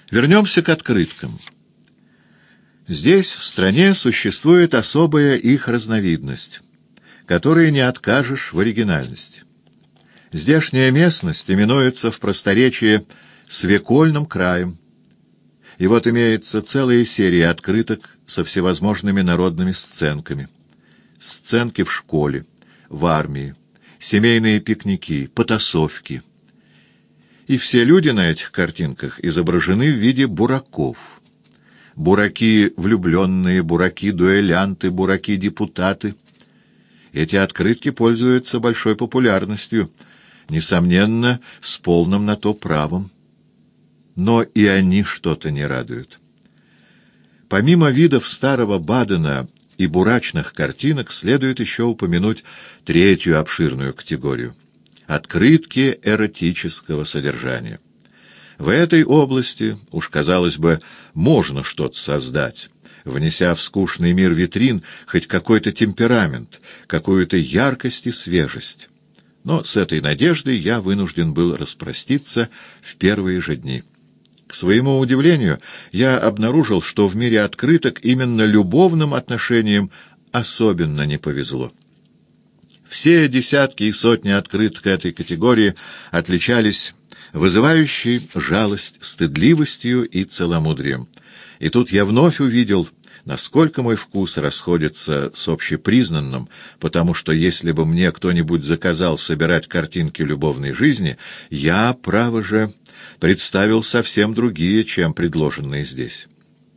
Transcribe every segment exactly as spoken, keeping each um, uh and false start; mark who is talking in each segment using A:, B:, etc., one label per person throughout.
A: Вернемся к открыткам. Здесь, в стране, существует особая их разновидность, которой не откажешь в оригинальности. Здешняя местность именуется в просторечии «свекольным краем». И вот имеется целая серия открыток со всевозможными народными сценками. Сценки в школе, в армии, семейные пикники, потасовки. И все люди на этих картинках изображены в виде бураков. Бураки влюбленные, бураки-дуэлянты, бураки-депутаты. Эти открытки пользуются большой популярностью, несомненно, с полным на то правом. Но и они что-то не радуют. Помимо видов старого Бадена и бурачных картинок, следует еще упомянуть третью обширную категорию — открытки эротического содержания. В этой области, уж казалось бы, можно что-то создать, внеся в скучный мир витрин хоть какой-то темперамент, какую-то яркость и свежесть. Но с этой надеждой я вынужден был распроститься в первые же дни. К своему удивлению, я обнаружил, что в мире открыток именно любовным отношениям особенно не повезло. Все десятки и сотни открыток этой категории отличались вызывающей жалость стыдливостью и целомудрием. И тут я вновь увидел, насколько мой вкус расходится с общепризнанным, потому что если бы мне кто-нибудь заказал собирать картинки любовной жизни, я, право же, представил совсем другие, чем предложенные здесь.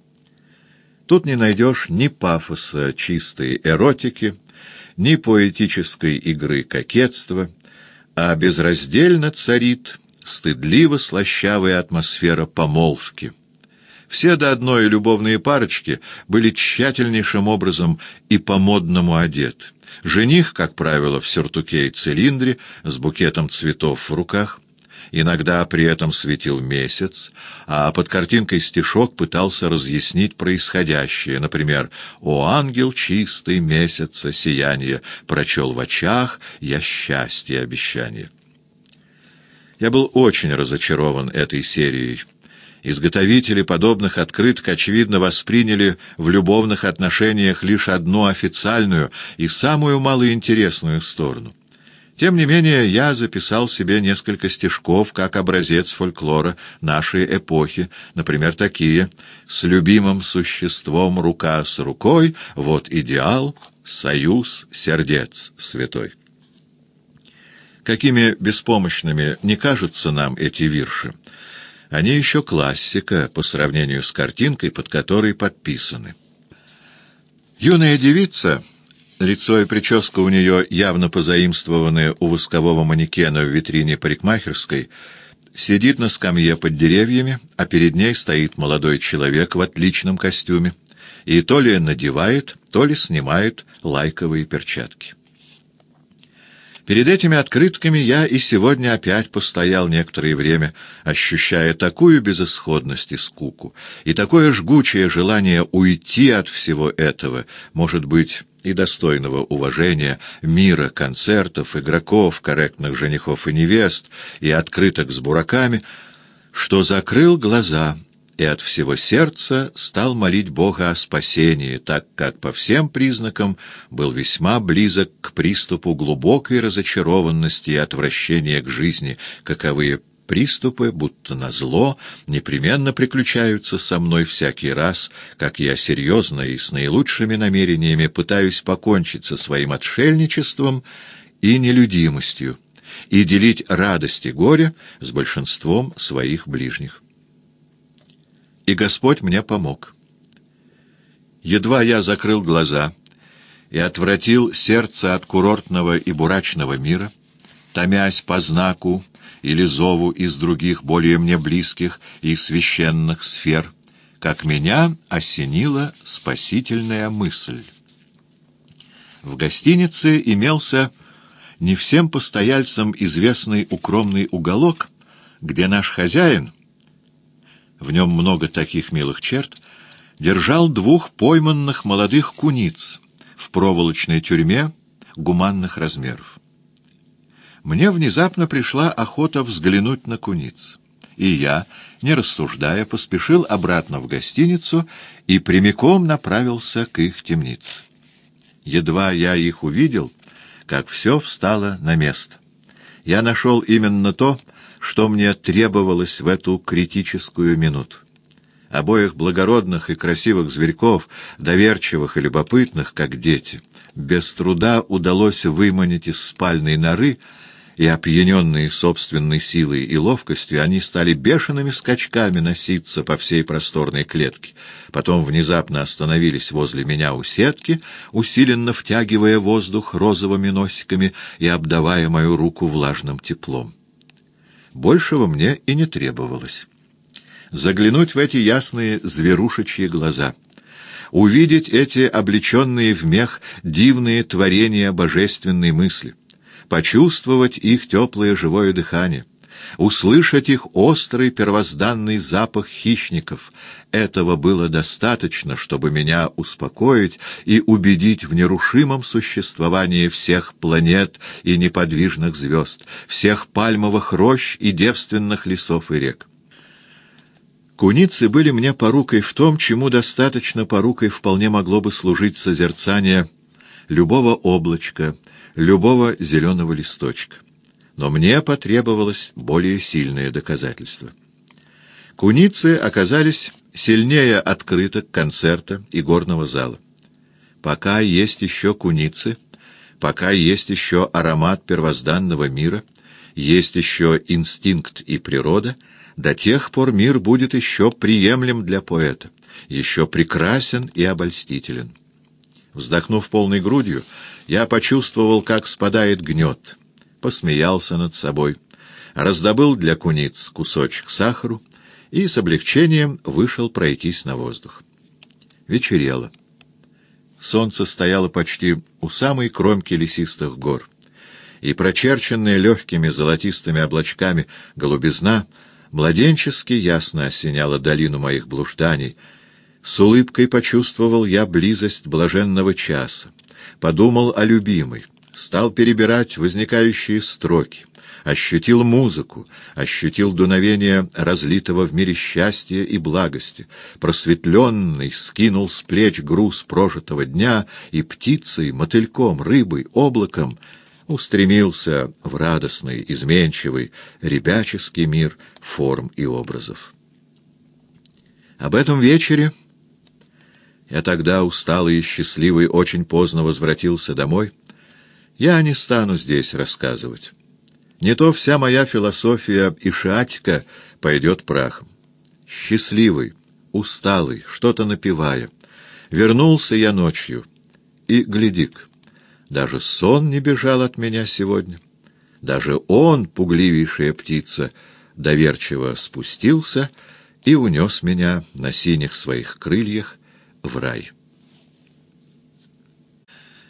A: Тут не найдешь ни пафоса чистой эротики, ни поэтической игры кокетства, а безраздельно царит стыдливо-слащавая атмосфера помолвки. Все до одной любовные парочки были тщательнейшим образом и по-модному одеты. Жених, как правило, в сюртуке и цилиндре, с букетом цветов в руках. Иногда при этом светил месяц, а под картинкой стишок пытался разъяснить происходящее. Например, «О, ангел чистый месяца сияние, прочел в очах я счастье обещание». Я был очень разочарован этой серией. Изготовители подобных открыток, очевидно, восприняли в любовных отношениях лишь одну официальную и самую малоинтересную сторону. Тем не менее, я записал себе несколько стишков как образец фольклора нашей эпохи, например, такие: «С любимым существом рука с рукой, вот идеал, союз сердец святой». Какими беспомощными не кажутся нам эти вирши, они еще классика по сравнению с картинкой, под которой подписаны. Юная девица, лицо и прическа у нее явно позаимствованы у воскового манекена в витрине парикмахерской, сидит на скамье под деревьями, а перед ней стоит молодой человек в отличном костюме и то ли надевает, то ли снимает лайковые перчатки. Перед этими открытками я и сегодня опять постоял некоторое время, ощущая такую безысходность и скуку, и такое жгучее желание уйти от всего этого, может быть, и достойного уважения, мира концертов, игроков, корректных женихов и невест, и открыток с бураками, что закрыл глаза и от всего сердца стал молить Бога о спасении, так как по всем признакам был весьма близок к приступу глубокой разочарованности и отвращения к жизни, каковые приступы, будто назло, непременно приключаются со мной всякий раз, как я серьезно и с наилучшими намерениями пытаюсь покончить со своим отшельничеством и нелюдимостью и делить радость и горе с большинством своих ближних. И Господь мне помог. Едва я закрыл глаза и отвратил сердце от курортного и бурачного мира, томясь по знаку или зову из других, более мне близких и священных сфер, как меня осенила спасительная мысль. В гостинице имелся не всем постояльцам известный укромный уголок, где наш хозяин, в нем много таких милых черт, держал двух пойманных молодых куниц в проволочной тюрьме гуманных размеров. Мне внезапно пришла охота взглянуть на куниц, и я, не рассуждая, поспешил обратно в гостиницу и прямиком направился к их темнице. Едва я их увидел, как все встало на место. Я нашел именно то, что мне требовалось в эту критическую минуту. Обоих благородных и красивых зверьков, доверчивых и любопытных, как дети, без труда удалось выманить из спальной норы, и, опьяненные собственной силой и ловкостью, они стали бешеными скачками носиться по всей просторной клетке. Потом внезапно остановились возле меня у сетки, усиленно втягивая воздух розовыми носиками и обдавая мою руку влажным теплом. Большего мне и не требовалось. Заглянуть в эти ясные зверушечьи глаза, увидеть эти облеченные в мех дивные творения божественной мысли, почувствовать их теплое живое дыхание, услышать их острый первозданный запах хищников. Этого было достаточно, чтобы меня успокоить и убедить в нерушимом существовании всех планет и неподвижных звезд, всех пальмовых рощ и девственных лесов и рек. Куницы были мне порукой в том, чему достаточно порукой вполне могло бы служить созерцание любого облачка, любого зеленого листочка. Но мне потребовалось более сильное доказательство. Куницы оказались сильнее открыток, концерта и горного зала. Пока есть еще куницы, пока есть еще аромат первозданного мира, есть еще инстинкт и природа, до тех пор мир будет еще приемлем для поэта, еще прекрасен и обольстителен. Вздохнув полной грудью, я почувствовал, как спадает гнет, посмеялся над собой, раздобыл для куниц кусочек сахару и с облегчением вышел пройтись на воздух. Вечерело. Солнце стояло почти у самой кромки лесистых гор, и прочерченная легкими золотистыми облачками голубизна младенчески ясно осеняла долину моих блужданий. С улыбкой почувствовал я близость блаженного часа, подумал о любимой, стал перебирать возникающие строки, ощутил музыку, ощутил дуновение разлитого в мире счастья и благости, просветленный скинул с плеч груз прожитого дня и птицей, мотыльком, рыбой, облаком устремился в радостный, изменчивый, ребяческий мир форм и образов. Об этом вечере я тогда, усталый и счастливый, очень поздно возвратился домой. Я не стану здесь рассказывать. Не то вся моя философия и шиатика пойдет прахом. Счастливый, усталый, что-то напевая, вернулся я ночью, и, гляди-ка, даже сон не бежал от меня сегодня. Даже он, пугливейшая птица, доверчиво спустился и унес меня на синих своих крыльях в рай.